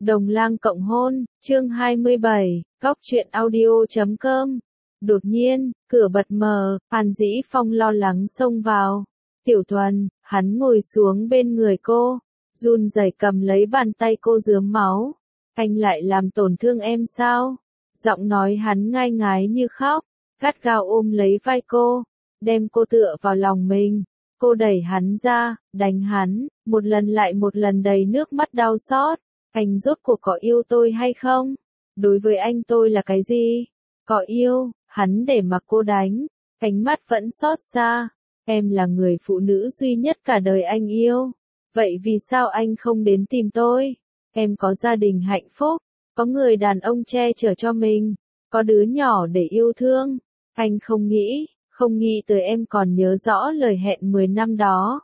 Đồng Lang cộng hôn, chương 27, góc truyện audio.com. Đột nhiên, cửa bật mở, Hàn Dĩ Phong lo lắng xông vào. Tiểu Thuần, hắn ngồi xuống bên người cô, run rẩy cầm lấy bàn tay cô rướm máu. Anh lại làm tổn thương em sao? Giọng nói hắn ngai ngái như khóc, gắt gao ôm lấy vai cô, đem cô tựa vào lòng mình. Cô đẩy hắn ra, đánh hắn, một lần lại một lần đầy nước mắt đau xót. Anh rốt cuộc có yêu tôi hay không? Đối với anh tôi là cái gì? Có yêu, hắn để mặc cô đánh, ánh mắt vẫn xót xa. Em là người phụ nữ duy nhất cả đời anh yêu. Vậy vì sao anh không đến tìm tôi? Em có gia đình hạnh phúc, có người đàn ông che chở cho mình, có đứa nhỏ để yêu thương. Anh không nghĩ tới em còn nhớ rõ lời hẹn 10 năm đó.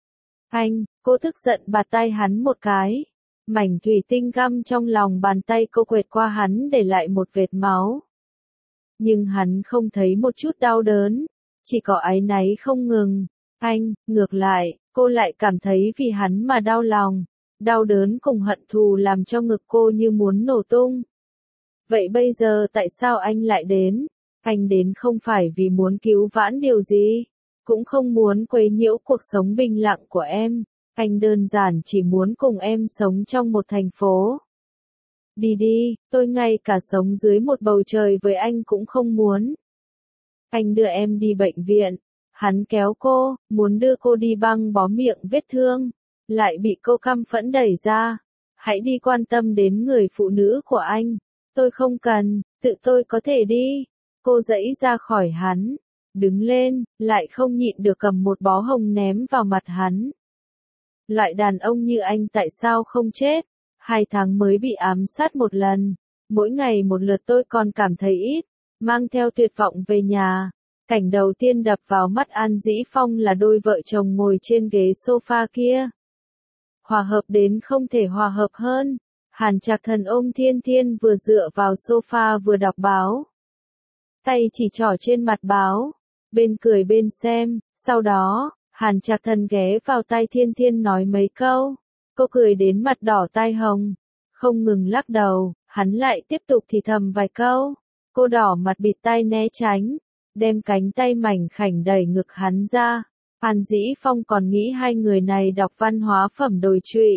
Cô tức giận bạt tay hắn một cái. Mảnh thủy tinh găm trong lòng bàn tay cô quệt qua hắn để lại một vệt máu. Nhưng hắn không thấy một chút đau đớn, chỉ có áy náy không ngừng. Ngược lại, cô lại cảm thấy vì hắn mà đau lòng, đau đớn cùng hận thù làm cho ngực cô như muốn nổ tung. Vậy bây giờ tại sao anh lại đến? Anh đến không phải vì muốn cứu vãn điều gì, cũng không muốn quấy nhiễu cuộc sống bình lặng của em. Anh đơn giản chỉ muốn cùng em sống trong một thành phố. Đi, tôi ngay cả sống dưới một bầu trời với anh cũng không muốn. Anh đưa em đi bệnh viện. Hắn kéo cô, muốn đưa cô đi băng bó miệng vết thương, lại bị cô căm phẫn đẩy ra. Hãy đi quan tâm đến người phụ nữ của anh. Tôi không cần, tự tôi có thể đi. Cô giãy ra khỏi hắn, đứng lên, lại không nhịn được cầm một bó hồng ném vào mặt hắn. Loại đàn ông như anh tại sao không chết? 2 tháng mới bị ám sát một lần, mỗi ngày một lượt tôi còn cảm thấy ít, mang theo tuyệt vọng về nhà. Cảnh đầu tiên đập vào mắt An Dĩ Phong là đôi vợ chồng ngồi trên ghế sofa kia. Hòa hợp đến không thể hòa hợp hơn. Hàn Trạc Thần ôm Thiên Thiên vừa dựa vào sofa vừa đọc báo. Tay chỉ trỏ trên mặt báo, bên cười bên xem, sau đó, Hàn Trạc Thần ghé vào tai Thiên Thiên nói mấy câu. Cô cười đến mặt đỏ tai hồng, không ngừng lắc đầu, hắn lại tiếp tục thì thầm vài câu. Cô đỏ mặt bịt tai né tránh, đem cánh tay mảnh khảnh đẩy ngực hắn ra. Hàn Dĩ Phong còn nghĩ hai người này đọc văn hóa phẩm đồi trụy.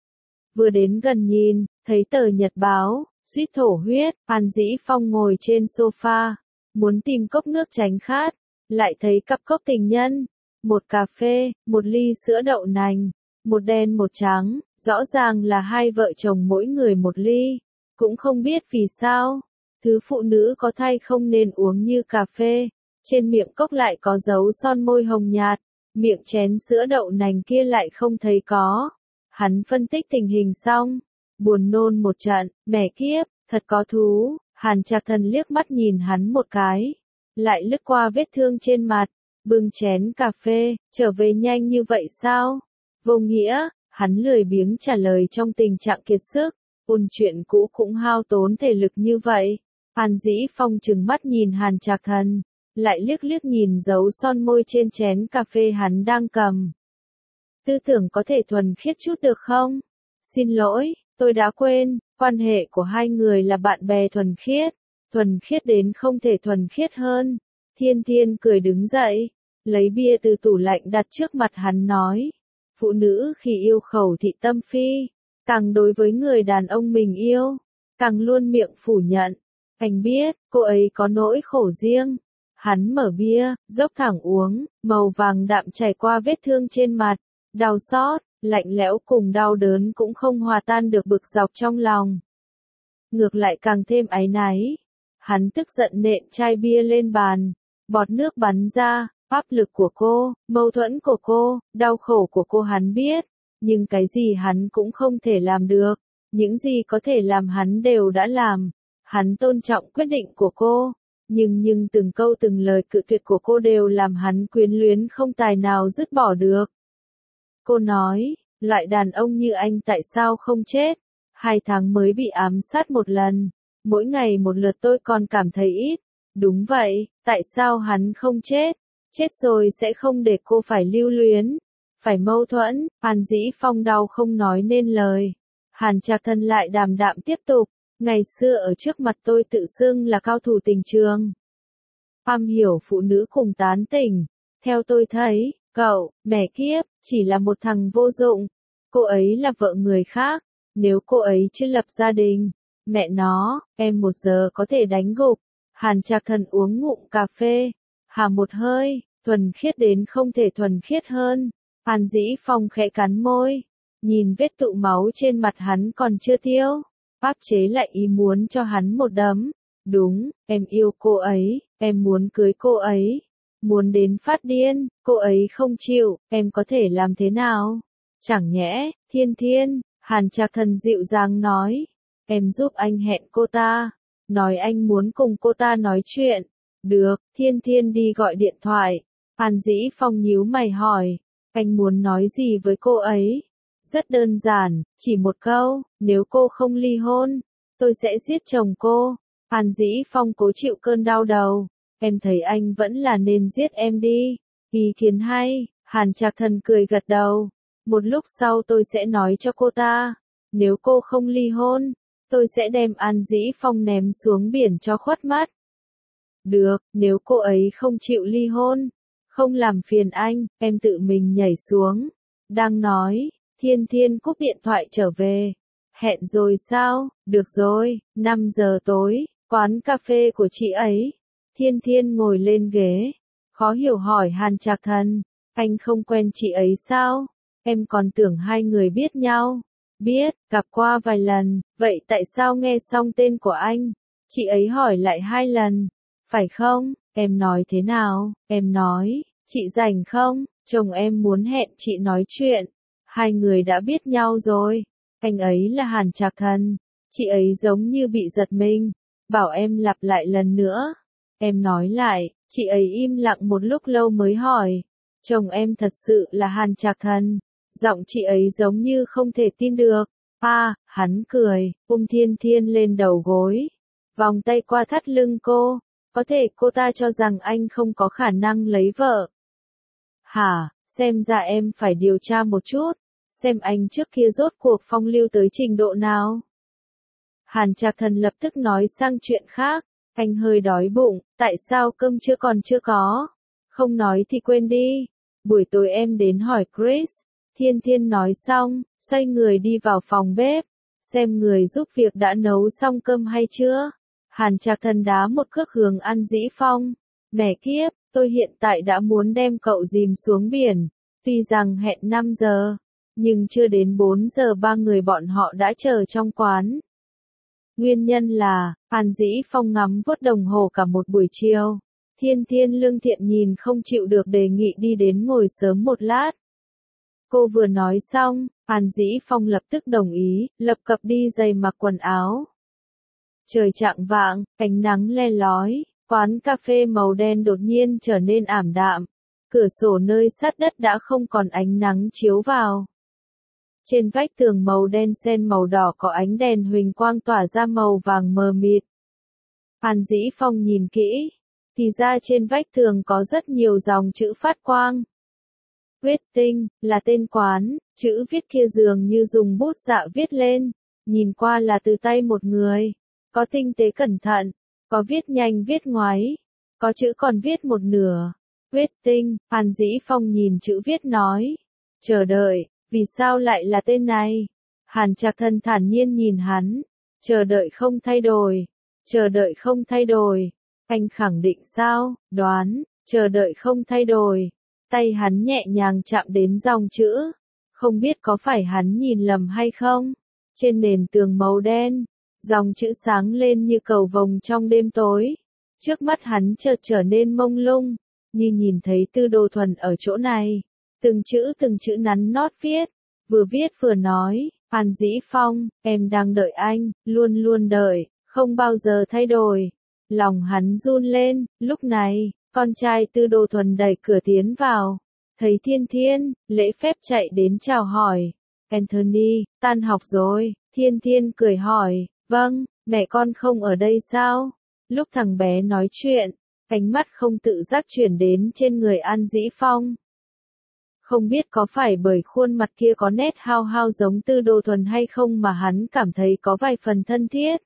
Vừa đến gần nhìn, thấy tờ nhật báo, suýt thổ huyết. Hàn Dĩ Phong ngồi trên sofa, muốn tìm cốc nước tránh khát, lại thấy cặp cốc tình nhân, một cà phê, một ly sữa đậu nành, một đen một trắng, rõ ràng là hai vợ chồng mỗi người một ly, cũng không biết vì sao, thứ phụ nữ có thai không nên uống như cà phê, trên miệng cốc lại có dấu son môi hồng nhạt, miệng chén sữa đậu nành kia lại không thấy có. Hắn phân tích tình hình xong, buồn nôn một trận, mẹ kiếp, thật có thú. Hàn Trạc Thần liếc mắt nhìn hắn một cái, lại lướt qua vết thương trên mặt, bưng chén cà phê, trở về nhanh như vậy sao? Vô nghĩa, hắn lười biếng trả lời trong tình trạng kiệt sức, ôn chuyện cũ cũng hao tốn thể lực như vậy. Hàn Dĩ Phong trừng mắt nhìn Hàn Trạc Thần, lại liếc nhìn dấu son môi trên chén cà phê hắn đang cầm. Tư tưởng có thể thuần khiết chút được không? Xin lỗi, tôi đã quên, quan hệ của hai người là bạn bè thuần khiết đến không thể thuần khiết hơn. Thiên Thiên cười đứng dậy, lấy bia từ tủ lạnh đặt trước mặt hắn nói. Phụ nữ khi yêu khẩu thị tâm phi, càng đối với người đàn ông mình yêu, càng luôn miệng phủ nhận. Anh biết, cô ấy có nỗi khổ riêng. Hắn mở bia, dốc thẳng uống, màu vàng đạm chảy qua vết thương trên mặt, đau xót, lạnh lẽo cùng đau đớn cũng không hòa tan được bực dọc trong lòng. Ngược lại càng thêm áy náy. Hắn tức giận nện chai bia lên bàn, bọt nước bắn ra. Áp lực của cô, mâu thuẫn của cô, đau khổ của cô hắn biết, nhưng cái gì hắn cũng không thể làm được, những gì có thể làm hắn đều đã làm. Hắn tôn trọng quyết định của cô, nhưng từng câu từng lời cự tuyệt của cô đều làm hắn quyến luyến không tài nào dứt bỏ được. Cô nói, loại đàn ông như anh tại sao không chết? 2 tháng mới bị ám sát một lần, mỗi ngày một lượt tôi còn cảm thấy ít. Đúng vậy, tại sao hắn không chết? Chết rồi sẽ không để cô phải lưu luyến, phải mâu thuẫn. Hàn Dĩ Phong đau không nói nên lời. Hàn Trạc Thần lại đàm đạm tiếp tục, ngày xưa ở trước mặt tôi tự xưng là cao thủ tình trường. Am hiểu phụ nữ cùng tán tỉnh. Theo tôi thấy, cậu, mẹ kiếp, chỉ là một thằng vô dụng. Cô ấy là vợ người khác. Nếu cô ấy chưa lập gia đình, mẹ nó, em 1 giờ có thể đánh gục. Hàn Trạc Thần uống ngụm cà phê, hà một hơi, thuần khiết đến không thể thuần khiết hơn. Hàn Dĩ Phong khẽ cắn môi, nhìn vết tụ máu trên mặt hắn còn chưa tiêu, áp chế lại ý muốn cho hắn một đấm. Đúng, em yêu cô ấy, em muốn cưới cô ấy, muốn đến phát điên, cô ấy không chịu, em có thể làm thế nào? Chẳng nhẽ, Thiên Thiên, Hàn Trạc Thần dịu dàng nói, em giúp anh hẹn cô ta, nói anh muốn cùng cô ta nói chuyện. Được, Thiên Thiên đi gọi điện thoại. Hàn Dĩ Phong nhíu mày hỏi, anh muốn nói gì với cô ấy? Rất đơn giản, chỉ một câu, nếu cô không ly hôn, tôi sẽ giết chồng cô. Hàn Dĩ Phong cố chịu cơn đau đầu, em thấy anh vẫn là nên giết em đi. Ý kiến hay, Hàn Trạc Thần cười gật đầu. Một lúc sau tôi sẽ nói cho cô ta, nếu cô không ly hôn, tôi sẽ đem Hàn Dĩ Phong ném xuống biển cho khuất mắt. Được, nếu cô ấy không chịu ly hôn, không làm phiền anh, em tự mình nhảy xuống. Đang nói, Thiên Thiên cúp điện thoại trở về. Hẹn rồi sao? Được rồi, 5 giờ tối, quán cà phê của chị ấy. Thiên Thiên ngồi lên ghế, khó hiểu hỏi Hàn Trạc Thần, anh không quen chị ấy sao? Em còn tưởng hai người biết nhau. Biết, gặp qua vài lần, vậy tại sao nghe xong tên của anh? Chị ấy hỏi lại 2 lần. Phải không? Em nói thế nào? Em nói, chị rảnh không? Chồng em muốn hẹn chị nói chuyện. Hai người đã biết nhau rồi. Anh ấy là Hàn Trạc Thần. Chị ấy giống như bị giật mình, bảo em lặp lại lần nữa. Em nói lại, chị ấy im lặng một lúc lâu mới hỏi, chồng em thật sự là Hàn Trạc Thần? Giọng chị ấy giống như không thể tin được. Hắn cười, Thiên Thiên lên đầu gối, vòng tay qua thắt lưng cô. Có thể cô ta cho rằng anh không có khả năng lấy vợ. Hả, xem ra em phải điều tra một chút, xem anh trước kia rốt cuộc phong lưu tới trình độ nào. Hàn Trạc Thần lập tức nói sang chuyện khác, anh hơi đói bụng, tại sao cơm chưa còn chưa có? Không nói thì quên đi, buổi tối em đến hỏi Chris. Thiên Thiên nói xong, xoay người đi vào phòng bếp, xem người giúp việc đã nấu xong cơm hay chưa. Hàn Trạc Thần đá một cước hướng Hàn Dĩ Phong. Mẹ kiếp, tôi hiện tại đã muốn đem cậu dìm xuống biển. Tuy rằng hẹn 5 giờ, nhưng chưa đến 4 giờ ba người bọn họ đã chờ trong quán. Nguyên nhân là, Hàn Dĩ Phong ngắm vuốt đồng hồ cả một buổi chiều. Thiên Thiên lương thiện nhìn không chịu được đề nghị đi đến ngồi sớm một lát. Cô vừa nói xong, Hàn Dĩ Phong lập tức đồng ý, lập cập đi giày mặc quần áo. Trời chạng vạng, ánh nắng le lói, quán cà phê màu đen đột nhiên trở nên ảm đạm. Cửa sổ nơi sát đất đã không còn ánh nắng chiếu vào. Trên vách tường màu đen xen màu đỏ có ánh đèn huỳnh quang tỏa ra màu vàng mờ mịt. Hàn Dĩ Phong nhìn kỹ, thì ra trên vách tường có rất nhiều dòng chữ phát quang. Huyết Tinh, là tên quán, chữ viết kia dường như dùng bút dạ viết lên, nhìn qua là từ tay một người. Có tinh tế cẩn thận, có viết nhanh viết ngoáy, có chữ còn viết một nửa. Huyết Tinh, Hàn Dĩ Phong nhìn chữ viết nói. Chờ đợi, vì sao lại là tên này? Hàn Trạc Thần thản nhiên nhìn hắn. Chờ đợi không thay đổi. Chờ đợi không thay đổi. Anh khẳng định sao? Đoán, chờ đợi không thay đổi. Tay hắn nhẹ nhàng chạm đến dòng chữ. Không biết có phải hắn nhìn lầm hay không? Trên nền tường màu đen, dòng chữ sáng lên như cầu vồng trong đêm tối. Trước mắt hắn chợt trở nên mông lung, như nhìn thấy Tư Đồ Thuần ở chỗ này. Từng chữ nắn nót viết vừa nói, Hàn Dĩ Phong, em đang đợi anh, luôn luôn đợi, không bao giờ thay đổi. Lòng hắn run lên, lúc này, con trai Tư Đồ Thuần đẩy cửa tiến vào, thấy Thiên Thiên, lễ phép chạy đến chào hỏi. Anthony, tan học rồi, Thiên Thiên cười hỏi, vâng, mẹ con không ở đây sao? Lúc thằng bé nói chuyện, ánh mắt không tự giác chuyển đến trên người Hàn Dĩ Phong. Không biết có phải bởi khuôn mặt kia có nét hao hao giống Tư Đồ Thuần hay không mà hắn cảm thấy có vài phần thân thiết.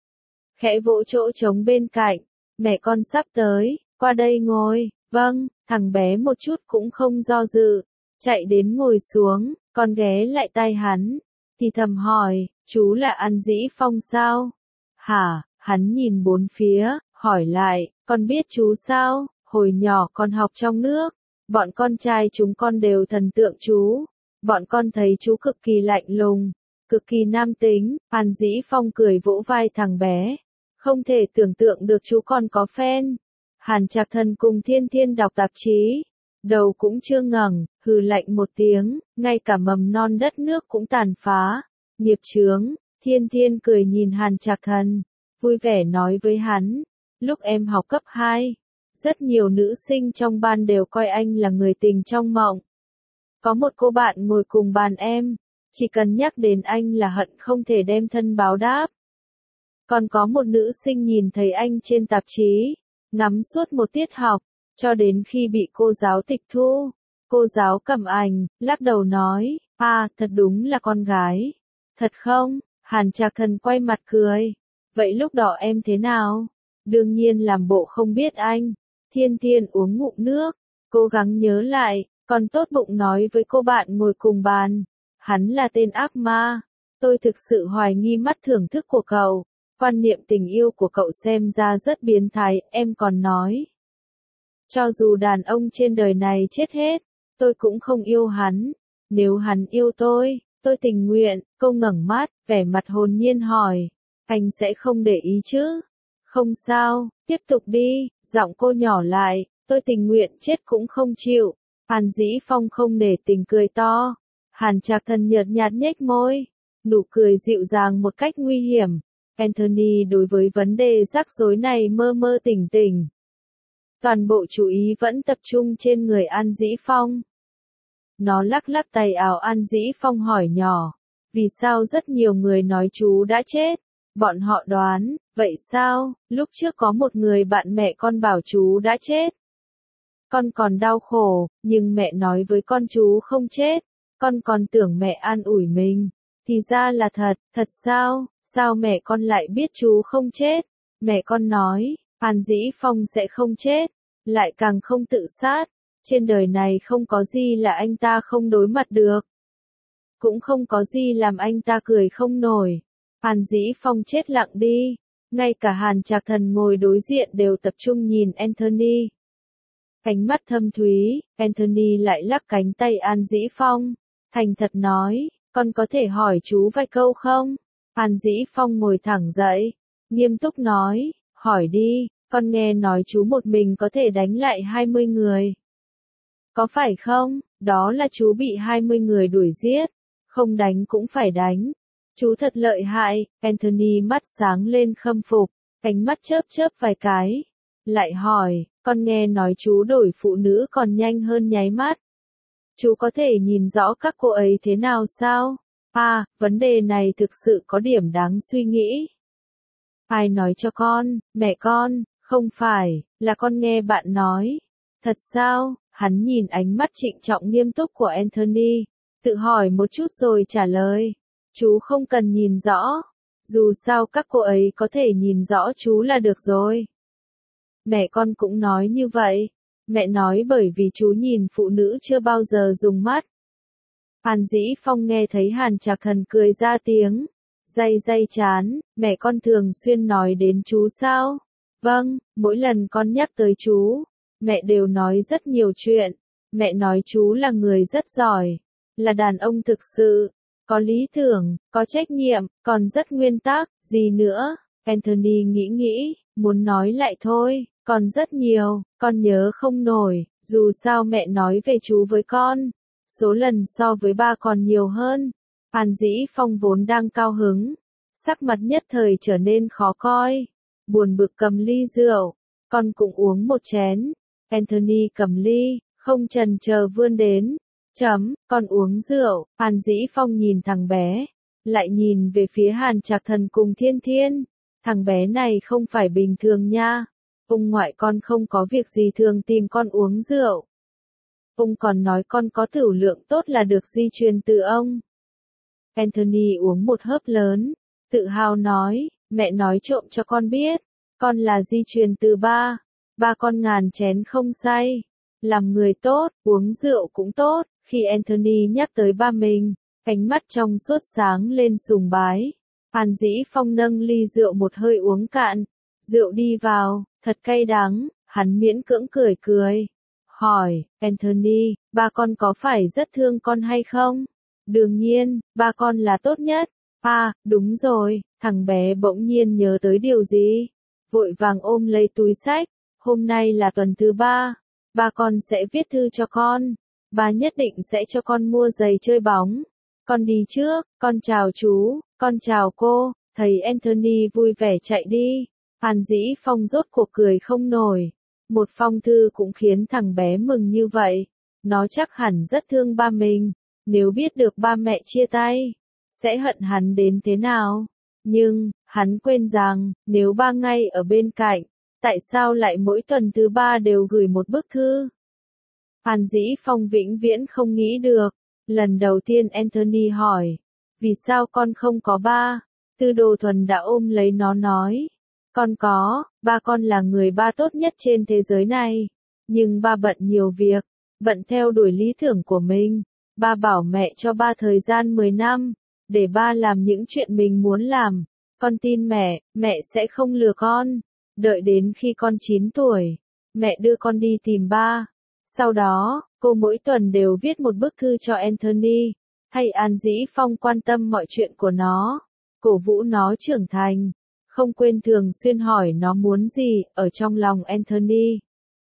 Khẽ vỗ chỗ trống bên cạnh, mẹ con sắp tới, qua đây ngồi, vâng, thằng bé một chút cũng không do dự, chạy đến ngồi xuống, con ghé lại tai hắn, thì thầm hỏi, chú là An Dĩ Phong sao? Hả, hắn nhìn bốn phía, hỏi lại, con biết chú sao, hồi nhỏ con học trong nước, bọn con trai chúng con đều thần tượng chú, bọn con thấy chú cực kỳ lạnh lùng, cực kỳ nam tính, An Dĩ Phong cười vỗ vai thằng bé. Không thể tưởng tượng được chú còn có fan. Hàn Trạc Thần cùng Thiên Thiên đọc tạp chí. Đầu cũng chưa ngẩng, hừ lạnh một tiếng, ngay cả mầm non đất nước cũng tàn phá. Nghiệp chướng, Thiên Thiên cười nhìn Hàn Trạc Thần, vui vẻ nói với hắn. Lúc em học cấp 2, rất nhiều nữ sinh trong ban đều coi anh là người tình trong mộng. Có một cô bạn ngồi cùng bàn em, chỉ cần nhắc đến anh là hận không thể đem thân báo đáp. Còn có một nữ sinh nhìn thấy anh trên tạp chí, ngắm suốt một tiết học, cho đến khi bị cô giáo tịch thu. Cô giáo cầm ảnh, lắc đầu nói, thật đúng là con gái. Thật không? Hàn Trạc Thần quay mặt cười. Vậy lúc đó em thế nào? Đương nhiên làm bộ không biết anh. Thiên Thiên uống ngụm nước, cố gắng nhớ lại, còn tốt bụng nói với cô bạn ngồi cùng bàn. Hắn là tên ác ma. Tôi thực sự hoài nghi mắt thưởng thức của cậu. Quan niệm tình yêu của cậu xem ra rất biến thái, em còn nói. Cho dù đàn ông trên đời này chết hết, tôi cũng không yêu hắn. Nếu hắn yêu tôi tình nguyện. Cô ngẩng mắt, vẻ mặt hồn nhiên hỏi. Anh sẽ không để ý chứ? Không sao, tiếp tục đi, giọng cô nhỏ lại, tôi tình nguyện chết cũng không chịu. Hàn Dĩ Phong không để tình cười to. Hàn Trạc Thần nhợt nhạt nhếch môi, nụ cười dịu dàng một cách nguy hiểm. Anthony đối với vấn đề rắc rối này mơ mơ tỉnh tỉnh. Toàn bộ chú ý vẫn tập trung trên người An Dĩ Phong. Nó lắc lắc tay áo An Dĩ Phong hỏi nhỏ. Vì sao rất nhiều người nói chú đã chết? Bọn họ đoán, vậy sao, lúc trước có một người bạn mẹ con bảo chú đã chết. Con còn đau khổ, nhưng mẹ nói với con chú không chết. Con còn tưởng mẹ an ủi mình. Thì ra là thật, thật sao? Sao mẹ con lại biết chú không chết? Mẹ con nói, An Dĩ Phong sẽ không chết, lại càng không tự sát. Trên đời này không có gì là anh ta không đối mặt được. Cũng không có gì làm anh ta cười không nổi. An Dĩ Phong chết lặng đi. Ngay cả Hàn Trạc Thần ngồi đối diện đều tập trung nhìn Anthony. Ánh mắt thâm thúy, Anthony lại lắc cánh tay An Dĩ Phong. Thành thật nói, con có thể hỏi chú vài câu không? An Dĩ Phong ngồi thẳng dậy, nghiêm túc nói, hỏi đi, con nghe nói chú một mình có thể đánh lại 20 người. Có phải không? Đó là chú bị 20 người đuổi giết, không đánh cũng phải đánh. Chú thật lợi hại, Anthony mắt sáng lên khâm phục, ánh mắt chớp chớp vài cái. Lại hỏi, con nghe nói chú đổi phụ nữ còn nhanh hơn nháy mắt. Chú có thể nhìn rõ các cô ấy thế nào sao? Vấn đề này thực sự có điểm đáng suy nghĩ. Ai nói cho con, mẹ con, không phải, là con nghe bạn nói. Thật sao? Hắn nhìn ánh mắt trịnh trọng nghiêm túc của Anthony, tự hỏi một chút rồi trả lời. Chú không cần nhìn rõ, dù sao các cô ấy có thể nhìn rõ chú là được rồi. Mẹ con cũng nói như vậy. Mẹ nói bởi vì chú nhìn phụ nữ chưa bao giờ dùng mắt. Hàn Dĩ Phong nghe thấy Hàn Trạc Thần cười ra tiếng. Day chán, mẹ con thường xuyên nói đến chú sao? Vâng, mỗi lần con nhắc tới chú, mẹ đều nói rất nhiều chuyện. Mẹ nói chú là người rất giỏi, là đàn ông thực sự, có lý tưởng, có trách nhiệm, còn rất nguyên tắc, gì nữa? Anthony nghĩ, muốn nói lại thôi, còn rất nhiều, con nhớ không nổi, dù sao mẹ nói về chú với con, số lần so với ba còn nhiều hơn. Hàn Dĩ Phong vốn đang cao hứng, sắc mặt nhất thời trở nên khó coi, buồn bực cầm ly rượu, con cũng uống một chén. Anthony cầm ly, không chần chờ vươn đến. Con uống rượu. Hàn Dĩ Phong nhìn thằng bé, lại nhìn về phía Hàn Trạc Thần cùng Thiên Thiên. Thằng bé này không phải bình thường nha. Ông ngoại con không có việc gì thường tìm con uống rượu. Ông còn nói con có tửu lượng tốt là được di truyền từ ông. Anthony uống một hớp lớn, tự hào nói, mẹ nói trộm cho con biết, con là di truyền từ ba. Ba con ngàn chén không say, làm người tốt, uống rượu cũng tốt. Khi Anthony nhắc tới ba mình, ánh mắt trong suốt sáng lên sùng bái. Hàn Dĩ Phong nâng ly rượu một hơi uống cạn, rượu đi vào, thật cay đắng, hắn miễn cưỡng cười cười. Hỏi, Anthony, ba con có phải rất thương con hay không? Đương nhiên, ba con là tốt nhất. À, đúng rồi, thằng bé bỗng nhiên nhớ tới điều gì. Vội vàng ôm lấy túi xách, hôm nay là tuần thứ ba, ba con sẽ viết thư cho con. Ba nhất định sẽ cho con mua giày chơi bóng. Con đi trước, con chào chú, con chào cô. Thấy Anthony vui vẻ chạy đi, Hàn Dĩ Phong rốt cuộc cười không nổi. Một phong thư cũng khiến thằng bé mừng như vậy. Nó chắc hẳn rất thương ba mình, nếu biết được ba mẹ chia tay, sẽ hận hắn đến thế nào. Nhưng, hắn quên rằng, nếu ba ngay ở bên cạnh, tại sao lại mỗi tuần thứ ba đều gửi một bức thư? Hàn Dĩ Phong vĩnh viễn không nghĩ được. Lần đầu tiên Anthony hỏi, vì sao con không có ba? Tư Đồ Thuần đã ôm lấy nó nói, con có, ba con là người ba tốt nhất trên thế giới này. Nhưng ba bận nhiều việc, bận theo đuổi lý tưởng của mình. Ba bảo mẹ cho ba thời gian 10 năm, để ba làm những chuyện mình muốn làm. Con tin mẹ sẽ không lừa con. Đợi đến khi con 9 tuổi, mẹ đưa con đi tìm ba. Sau đó, cô mỗi tuần đều viết một bức thư cho Anthony, hay Hàn Dĩ Phong quan tâm mọi chuyện của nó, cổ vũ nó trưởng thành, không quên thường xuyên hỏi nó muốn gì ở trong lòng Anthony.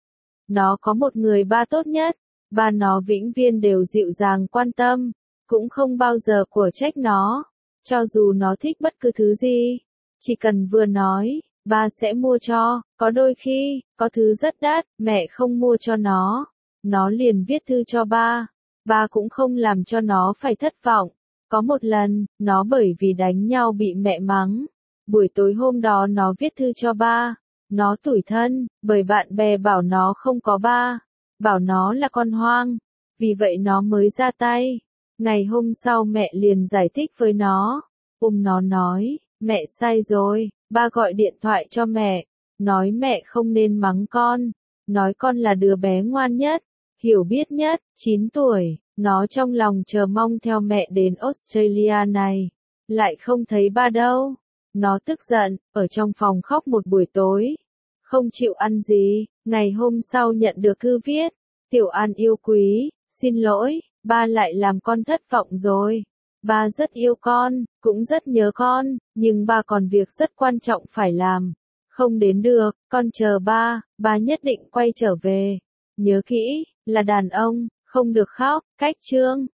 Nó có một người ba tốt nhất, ba nó vĩnh viễn đều dịu dàng quan tâm, cũng không bao giờ của trách nó, cho dù nó thích bất cứ thứ gì, chỉ cần vừa nói, ba sẽ mua cho. Có đôi khi, có thứ rất đắt, mẹ không mua cho nó liền viết thư cho ba. Ba cũng không làm cho nó phải thất vọng. Có một lần, nó bởi vì đánh nhau bị mẹ mắng. Buổi tối hôm đó nó viết thư cho ba. Nó tủi thân, bởi bạn bè bảo nó không có ba. Bảo nó là con hoang. Vì vậy nó mới ra tay. Ngày hôm sau mẹ liền giải thích với nó. Nó nói, mẹ sai rồi. Ba gọi điện thoại cho mẹ. Nói mẹ không nên mắng con. Nói con là đứa bé ngoan nhất, hiểu biết nhất. 9 tuổi, nó trong lòng chờ mong theo mẹ đến Australia này. Lại không thấy ba đâu. Nó tức giận, ở trong phòng khóc một buổi tối. Không chịu ăn gì. Ngày hôm sau nhận được thư viết. Tiểu An yêu quý, xin lỗi, ba lại làm con thất vọng rồi. Ba rất yêu con, cũng rất nhớ con, nhưng ba còn việc rất quan trọng phải làm. Không đến được, con chờ ba nhất định quay trở về. Nhớ kỹ, là đàn ông, không được khóc. Cách chương